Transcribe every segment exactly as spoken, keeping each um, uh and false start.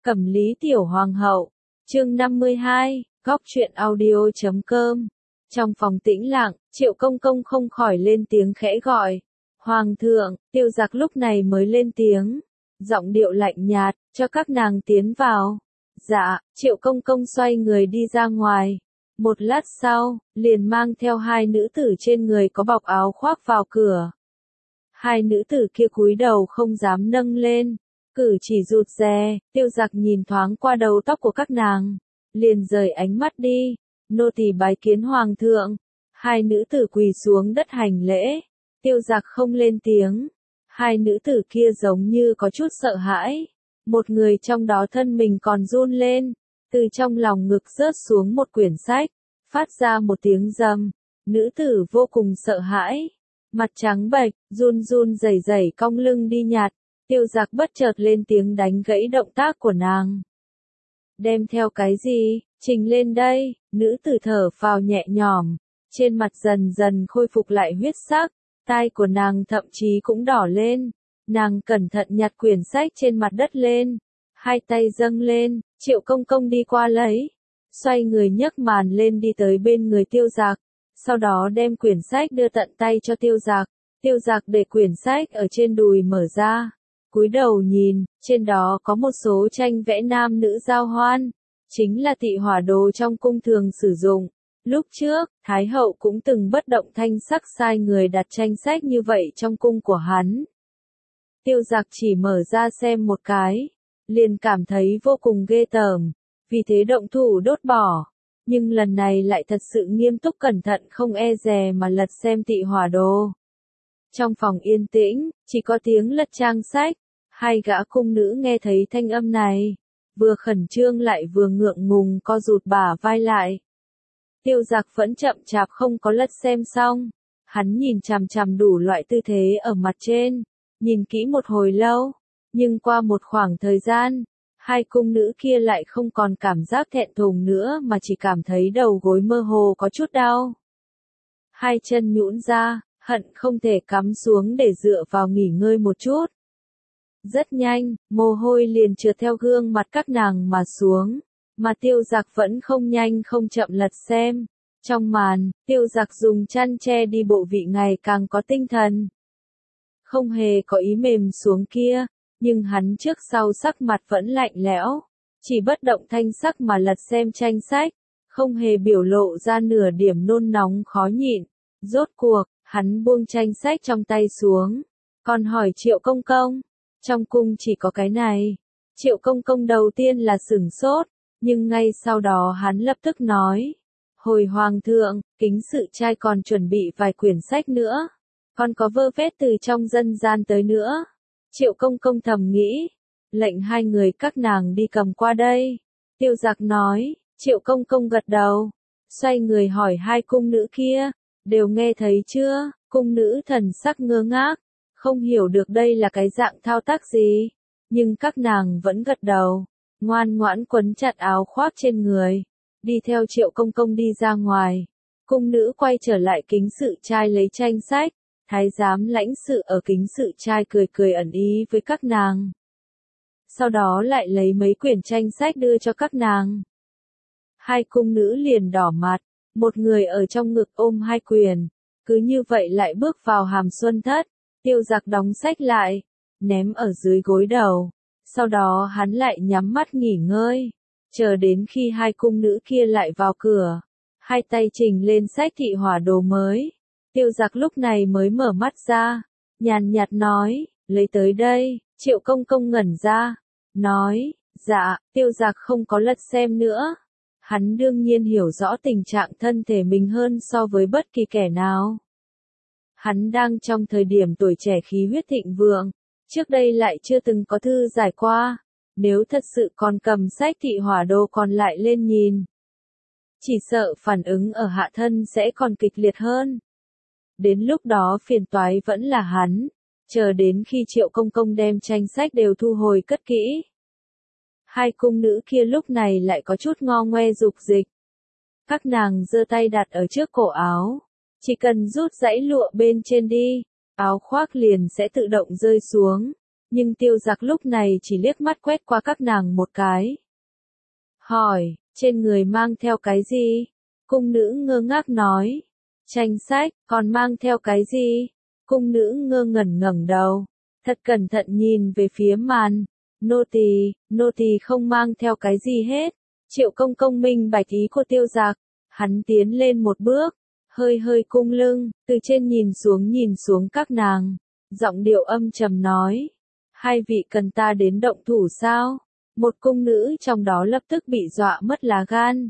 Cẩm Lý Tiểu Hoàng hậu, chương năm mươi hai, góc truyện audio chấm com. Trong phòng tĩnh lặng, Triệu Công Công không khỏi lên tiếng khẽ gọi. Hoàng thượng, Tiêu Giặc lúc này mới lên tiếng. Giọng điệu lạnh nhạt, cho các nàng tiến vào. Dạ, Triệu Công Công xoay người đi ra ngoài. Một lát sau, liền mang theo hai nữ tử trên người có bọc áo khoác vào cửa. Hai nữ tử kia cúi đầu không dám nâng lên. Cử chỉ rụt rè, Tiêu Giặc nhìn thoáng qua đầu tóc của các nàng, liền rời ánh mắt đi. Nô tỳ bái kiến hoàng thượng. Hai nữ tử quỳ xuống đất hành lễ. Tiêu Giặc không lên tiếng. Hai nữ tử kia giống như có chút sợ hãi. Một người trong đó thân mình còn run lên, từ trong lòng ngực rớt xuống một quyển sách, phát ra một tiếng rầm. Nữ tử vô cùng sợ hãi, mặt trắng bệch, run run rẩy rẩy cong lưng đi nhặt. Tiêu Giặc bất chợt lên tiếng đánh gãy động tác của nàng. Đem theo cái gì, trình lên đây. Nữ tử thở phào nhẹ nhõm, trên mặt dần dần khôi phục lại huyết sắc, tai của nàng thậm chí cũng đỏ lên. Nàng cẩn thận nhặt quyển sách trên mặt đất lên, hai tay dâng lên. Triệu Công Công đi qua lấy, xoay người nhấc màn lên đi tới bên người Tiêu Giặc, sau đó đem quyển sách đưa tận tay cho Tiêu Giặc. Tiêu Giặc để quyển sách ở trên đùi mở ra, cúi đầu nhìn, trên đó có một số tranh vẽ nam nữ giao hoan, chính là tị hỏa đồ trong cung thường sử dụng. Lúc trước, Thái hậu cũng từng bất động thanh sắc sai người đặt tranh sách như vậy trong cung của hắn. Tiêu Giặc chỉ mở ra xem một cái, liền cảm thấy vô cùng ghê tởm, vì thế động thủ đốt bỏ. Nhưng lần này lại thật sự nghiêm túc cẩn thận không e dè mà lật xem tị hỏa đồ. Trong phòng yên tĩnh, chỉ có tiếng lật trang sách. Hai gã cung nữ nghe thấy thanh âm này, vừa khẩn trương lại vừa ngượng ngùng co rụt bả vai lại. Tiêu Giặc vẫn chậm chạp không có lật xem xong, hắn nhìn chằm chằm đủ loại tư thế ở mặt trên, nhìn kỹ một hồi lâu, nhưng qua một khoảng thời gian, hai cung nữ kia lại không còn cảm giác thẹn thùng nữa mà chỉ cảm thấy đầu gối mơ hồ có chút đau. Hai chân nhũn ra, hận không thể cắm xuống để dựa vào nghỉ ngơi một chút. Rất nhanh, mồ hôi liền trượt theo gương mặt các nàng mà xuống, mà Tiêu Giặc vẫn không nhanh không chậm lật xem. Trong màn, Tiêu Giặc dùng chăn che đi bộ vị ngày càng có tinh thần. Không hề có ý mềm xuống kia, nhưng hắn trước sau sắc mặt vẫn lạnh lẽo, chỉ bất động thanh sắc mà lật xem tranh sách, không hề biểu lộ ra nửa điểm nôn nóng khó nhịn. Rốt cuộc, hắn buông tranh sách trong tay xuống, còn hỏi Triệu Công Công. Trong cung chỉ có cái này. Triệu Công Công đầu tiên là sửng sốt, nhưng ngay sau đó hắn lập tức nói. Hồi hoàng thượng, kính sự trai còn chuẩn bị vài quyển sách nữa, còn có vơ vét từ trong dân gian tới nữa. Triệu Công Công thầm nghĩ, lệnh hai người các nàng đi cầm qua đây. Tiêu Giặc nói. Triệu Công Công gật đầu, xoay người hỏi hai cung nữ kia, đều nghe thấy chưa? Cung nữ thần sắc ngơ ngác, không hiểu được đây là cái dạng thao tác gì, nhưng các nàng vẫn gật đầu, ngoan ngoãn quấn chặt áo khoác trên người, đi theo Triệu Công Công đi ra ngoài. Cung nữ quay trở lại kính sự trai lấy tranh sách, thái giám lãnh sự ở kính sự trai cười cười ẩn ý với các nàng. Sau đó lại lấy mấy quyển tranh sách đưa cho các nàng. Hai cung nữ liền đỏ mặt, một người ở trong ngực ôm hai quyển, cứ như vậy lại bước vào hàm xuân thất. Tiêu Giặc đóng sách lại, ném ở dưới gối đầu, sau đó hắn lại nhắm mắt nghỉ ngơi, chờ đến khi hai cung nữ kia lại vào cửa, hai tay trình lên sách tị hỏa đồ mới. Tiêu Giặc lúc này mới mở mắt ra, nhàn nhạt nói, lấy tới đây. Triệu Công Công ngẩn ra, nói, dạ. Tiêu Giặc không có lật xem nữa, hắn đương nhiên hiểu rõ tình trạng thân thể mình hơn so với bất kỳ kẻ nào. Hắn đang trong thời điểm tuổi trẻ khí huyết thịnh vượng, trước đây lại chưa từng có thư giải qua, nếu thật sự còn cầm sách tị hỏa đồ còn lại lên nhìn, chỉ sợ phản ứng ở hạ thân sẽ còn kịch liệt hơn. Đến lúc đó phiền toái vẫn là hắn, chờ đến khi Triệu Công Công đem tranh sách đều thu hồi cất kỹ. Hai cung nữ kia lúc này lại có chút ngo ngoe dục dịch. Các nàng giơ tay đặt ở trước cổ áo. Chỉ cần rút dãy lụa bên trên đi, áo khoác liền sẽ tự động rơi xuống. Nhưng Tiêu Giặc lúc này chỉ liếc mắt quét qua các nàng một cái. Hỏi, trên người mang theo cái gì? Cung nữ ngơ ngác nói. Tranh sách, còn mang theo cái gì? Cung nữ ngơ ngẩn ngẩng đầu, thật cẩn thận nhìn về phía màn. Nô tỳ, nô tỳ không mang theo cái gì hết. Triệu Công Công minh bạch ý của Tiêu Giặc, hắn tiến lên một bước, hơi hơi cung lưng, từ trên nhìn xuống nhìn xuống các nàng, giọng điệu âm trầm nói, hai vị cần ta đến động thủ sao? Một cung nữ trong đó lập tức bị dọa mất lá gan.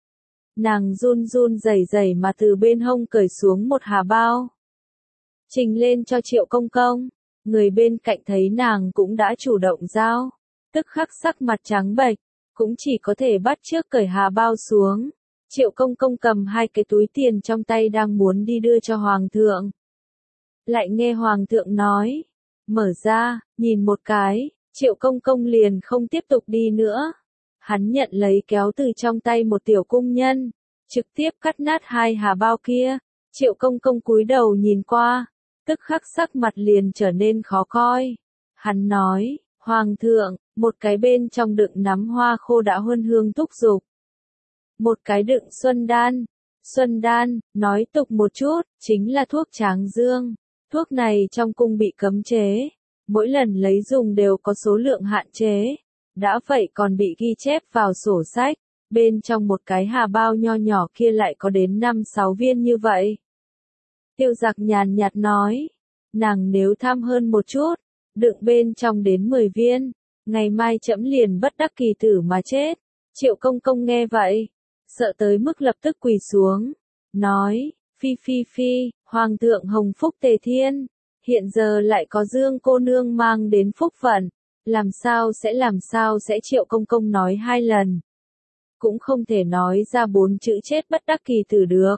Nàng run run rẩy rẩy mà từ bên hông cởi xuống một hà bao, trình lên cho Triệu Công Công. Người bên cạnh thấy nàng cũng đã chủ động giao, tức khắc sắc mặt trắng bệch, cũng chỉ có thể bắt chước cởi hà bao xuống. Triệu Công Công cầm hai cái túi tiền trong tay đang muốn đi đưa cho Hoàng thượng. Lại nghe Hoàng thượng nói, mở ra, nhìn một cái, Triệu Công Công liền không tiếp tục đi nữa. Hắn nhận lấy kéo từ trong tay một tiểu cung nhân, trực tiếp cắt nát hai hà bao kia. Triệu Công Công cúi đầu nhìn qua, tức khắc sắc mặt liền trở nên khó coi. Hắn nói, Hoàng thượng, một cái bên trong đựng nắm hoa khô đã huân hương thúc dục. Một cái đựng xuân đan. Xuân đan, nói tục một chút, chính là thuốc tráng dương. Thuốc này trong cung bị cấm chế, mỗi lần lấy dùng đều có số lượng hạn chế. Đã vậy còn bị ghi chép vào sổ sách, bên trong một cái hà bao nho nhỏ kia lại có đến năm sáu viên như vậy. Tiêu Giặc nhàn nhạt nói, nàng nếu tham hơn một chút, đựng bên trong đến mười viên, ngày mai trẫm liền bất đắc kỳ tử mà chết. Triệu Công Công nghe vậy, sợ tới mức lập tức quỳ xuống, nói, phi phi phi, Hoàng thượng hồng phúc tề thiên, hiện giờ lại có Dương cô nương mang đến phúc phận, làm sao sẽ làm sao sẽ. Triệu Công Công nói hai lần, cũng không thể nói ra bốn chữ chết bất đắc kỳ tử được.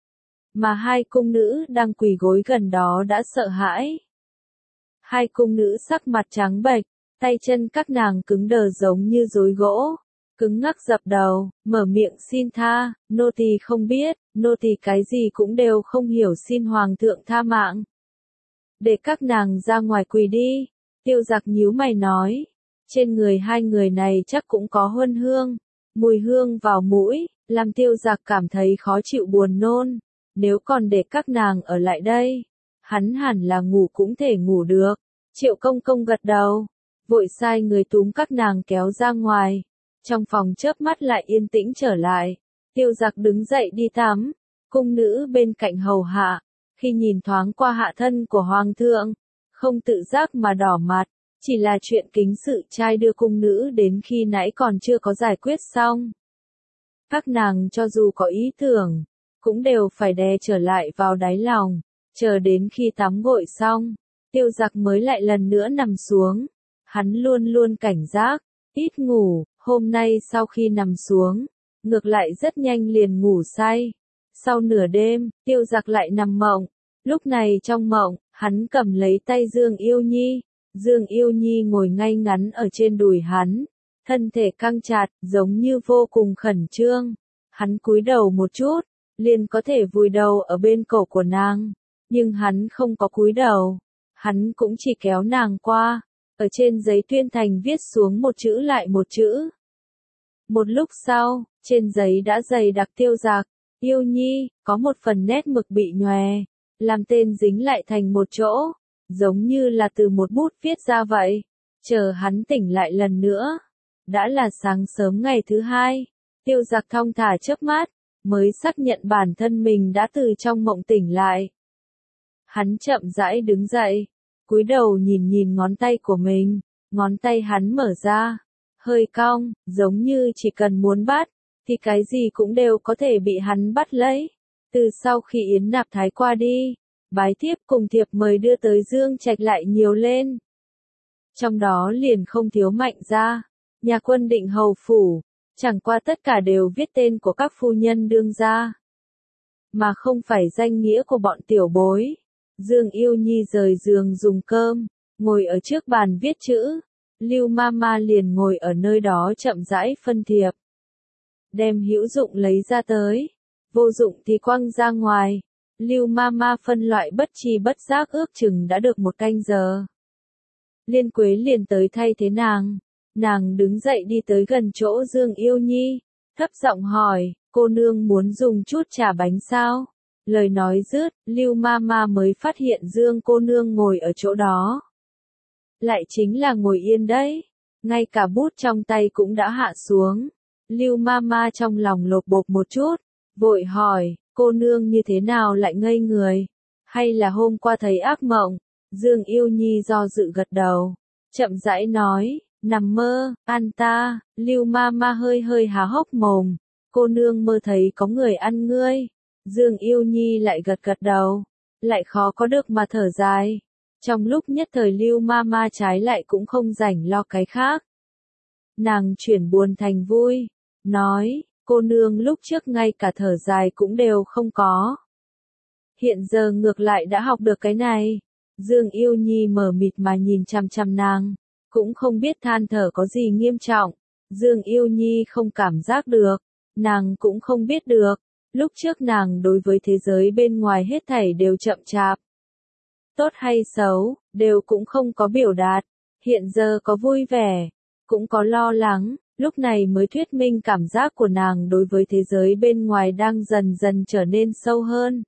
Mà hai cung nữ đang quỳ gối gần đó đã sợ hãi. Hai cung nữ sắc mặt trắng bệch, tay chân các nàng cứng đờ giống như rối gỗ, cứng ngắc dập đầu, mở miệng xin tha, nô tỳ không biết, nô tỳ cái gì cũng đều không hiểu, xin Hoàng thượng tha mạng. Để các nàng ra ngoài quỳ đi. Tiêu Giặc nhíu mày nói, trên người hai người này chắc cũng có huân hương, mùi hương vào mũi, làm Tiêu Giặc cảm thấy khó chịu buồn nôn. Nếu còn để các nàng ở lại đây, hắn hẳn là ngủ cũng thể ngủ được. Triệu Công Công gật đầu, vội sai người túm các nàng kéo ra ngoài. Trong phòng chớp mắt lại yên tĩnh trở lại. Tiêu Giặc đứng dậy đi tắm, cung nữ bên cạnh hầu hạ, khi nhìn thoáng qua hạ thân của Hoàng thượng, không tự giác mà đỏ mặt, chỉ là chuyện kính sự trai đưa cung nữ đến khi nãy còn chưa có giải quyết xong. Các nàng cho dù có ý tưởng, cũng đều phải đè trở lại vào đáy lòng, chờ đến khi tắm gội xong, Tiêu Giặc mới lại lần nữa nằm xuống. Hắn luôn luôn cảnh giác, ít ngủ, hôm nay sau khi nằm xuống, ngược lại rất nhanh liền ngủ say. Sau nửa đêm, Tiêu Giặc lại nằm mộng, lúc này trong mộng, hắn cầm lấy tay Dương Yêu Nhi, Dương Yêu Nhi ngồi ngay ngắn ở trên đùi hắn, thân thể căng chặt, giống như vô cùng khẩn trương. Hắn cúi đầu một chút, liền có thể vùi đầu ở bên cổ của nàng, nhưng hắn không có cúi đầu, hắn cũng chỉ kéo nàng qua, ở trên giấy tuyên thành viết xuống một chữ lại một chữ. Một lúc sau, trên giấy đã dày đặc Tiêu Giặc, Yêu Nhi, có một phần nét mực bị nhòe, làm tên dính lại thành một chỗ, giống như là từ một bút viết ra vậy. Chờ hắn tỉnh lại lần nữa, đã là sáng sớm ngày thứ hai. Tiêu Giặc thong thả chớp mắt, mới xác nhận bản thân mình đã từ trong mộng tỉnh lại. Hắn chậm rãi đứng dậy, cúi đầu nhìn nhìn ngón tay của mình, ngón tay hắn mở ra, hơi cong, giống như chỉ cần muốn bắt, thì cái gì cũng đều có thể bị hắn bắt lấy. Từ sau khi Yến Nạp Thái qua đi, bái thiếp cùng thiệp mời đưa tới Dương Trạch lại nhiều lên. Trong đó liền không thiếu Mạnh gia, nhà quân Định hầu phủ, chẳng qua tất cả đều viết tên của các phu nhân đương gia, mà không phải danh nghĩa của bọn tiểu bối. Dương Yêu Nhi rời giường dùng cơm, ngồi ở trước bàn viết chữ, Lưu Mama liền ngồi ở nơi đó chậm rãi phân thiệp. Đem hữu dụng lấy ra tới, vô dụng thì quăng ra ngoài. Lưu Mama phân loại bất tri bất giác ước chừng đã được một canh giờ. Liên Quế liền tới thay thế nàng. Nàng đứng dậy đi tới gần chỗ Dương Yêu Nhi, thấp giọng hỏi, cô nương muốn dùng chút trà bánh sao? Lời nói dứt, Lưu Mama mới phát hiện Dương cô nương ngồi ở chỗ đó. Lại chính là ngồi yên đấy, ngay cả bút trong tay cũng đã hạ xuống. Lưu Mama trong lòng lột bột một chút, vội hỏi, cô nương như thế nào lại ngây người? Hay là hôm qua thấy ác mộng? Dương Yêu Nhi do dự gật đầu, chậm rãi nói, nằm mơ, ăn ta. Lưu Mama hơi hơi há hốc mồm, cô nương mơ thấy có người ăn ngươi. Dương Yêu Nhi lại gật gật đầu, lại khó có được mà thở dài. Trong lúc nhất thời Lưu Mama trái lại cũng không rảnh lo cái khác. Nàng chuyển buồn thành vui, nói, cô nương lúc trước ngay cả thở dài cũng đều không có. Hiện giờ ngược lại đã học được cái này. Dương Yêu Nhi mở mịt mà nhìn chằm chằm nàng, cũng không biết than thở có gì nghiêm trọng. Dương Yêu Nhi không cảm giác được, nàng cũng không biết được. Lúc trước nàng đối với thế giới bên ngoài hết thảy đều chậm chạp. Tốt hay xấu, đều cũng không có biểu đạt. Hiện giờ có vui vẻ, cũng có lo lắng, lúc này mới thuyết minh cảm giác của nàng đối với thế giới bên ngoài đang dần dần trở nên sâu hơn.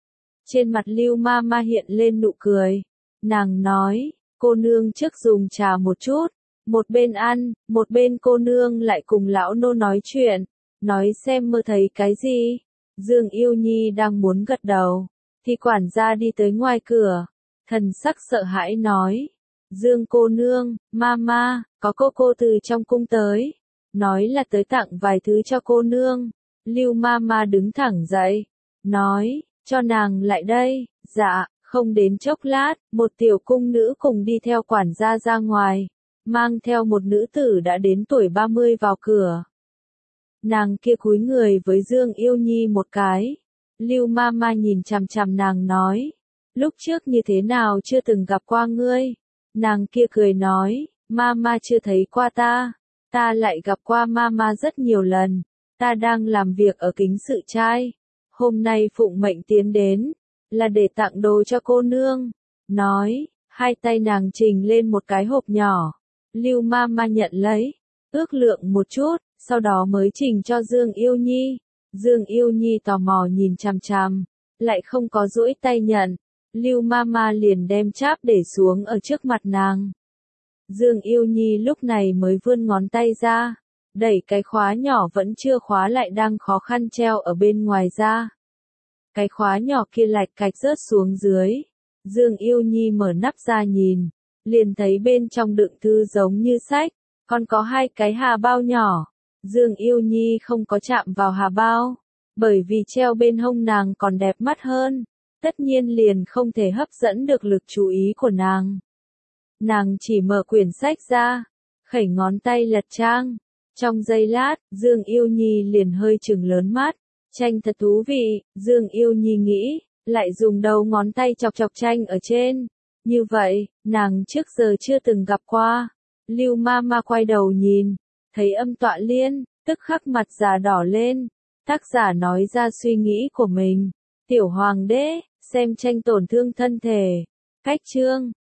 Trên mặt Lưu Mama hiện lên nụ cười. Nàng nói, cô nương trước dùng trà một chút, một bên ăn, một bên cô nương lại cùng lão nô nói chuyện, nói xem mơ thấy cái gì. Dương Yêu Nhi đang muốn gật đầu, thì quản gia đi tới ngoài cửa, thần sắc sợ hãi nói, Dương cô nương, Mama, có cô cô từ trong cung tới, nói là tới tặng vài thứ cho cô nương. Lưu Mama đứng thẳng dậy, nói, cho nàng lại đây. Dạ. Không đến chốc lát, một tiểu cung nữ cùng đi theo quản gia ra ngoài, mang theo một nữ tử đã đến tuổi ba mươi vào cửa. Nàng kia cúi người với Dương Yêu Nhi một cái. Lưu Mama nhìn chằm chằm nàng nói, lúc trước như thế nào chưa từng gặp qua ngươi. Nàng kia cười nói, Mama chưa thấy qua ta, ta lại gặp qua Mama rất nhiều lần, ta đang làm việc ở kính sự trai, hôm nay phụng mệnh tiến đến, là để tặng đồ cho cô nương. Nói, hai tay nàng trình lên một cái hộp nhỏ. Lưu Mama nhận lấy, ước lượng một chút, sau đó mới trình cho Dương Yêu Nhi. Dương Yêu Nhi tò mò nhìn chằm chằm, lại không có duỗi tay nhận. Lưu Mama liền đem cháp để xuống ở trước mặt nàng. Dương Yêu Nhi lúc này mới vươn ngón tay ra, đẩy cái khóa nhỏ vẫn chưa khóa lại đang khó khăn treo ở bên ngoài ra. Cái khóa nhỏ kia lạch cạch rớt xuống dưới. Dương Yêu Nhi mở nắp ra nhìn, liền thấy bên trong đựng thư giống như sách, còn có hai cái hà bao nhỏ. Dương Yêu Nhi không có chạm vào hà bao, bởi vì treo bên hông nàng còn đẹp mắt hơn, tất nhiên liền không thể hấp dẫn được lực chú ý của nàng. Nàng chỉ mở quyển sách ra, khẩy ngón tay lật trang. Trong giây lát, Dương Yêu Nhi liền hơi trừng lớn mắt. Tranh thật thú vị, Dương Yêu Nhi nghĩ, lại dùng đầu ngón tay chọc chọc tranh ở trên. Như vậy, nàng trước giờ chưa từng gặp qua. Lưu Mama quay đầu nhìn, thấy Âm Tọa Liên, tức khắc mặt già đỏ lên. Tác giả nói ra suy nghĩ của mình. Tiểu Hoàng đế, xem tranh tổn thương thân thể. Cách chương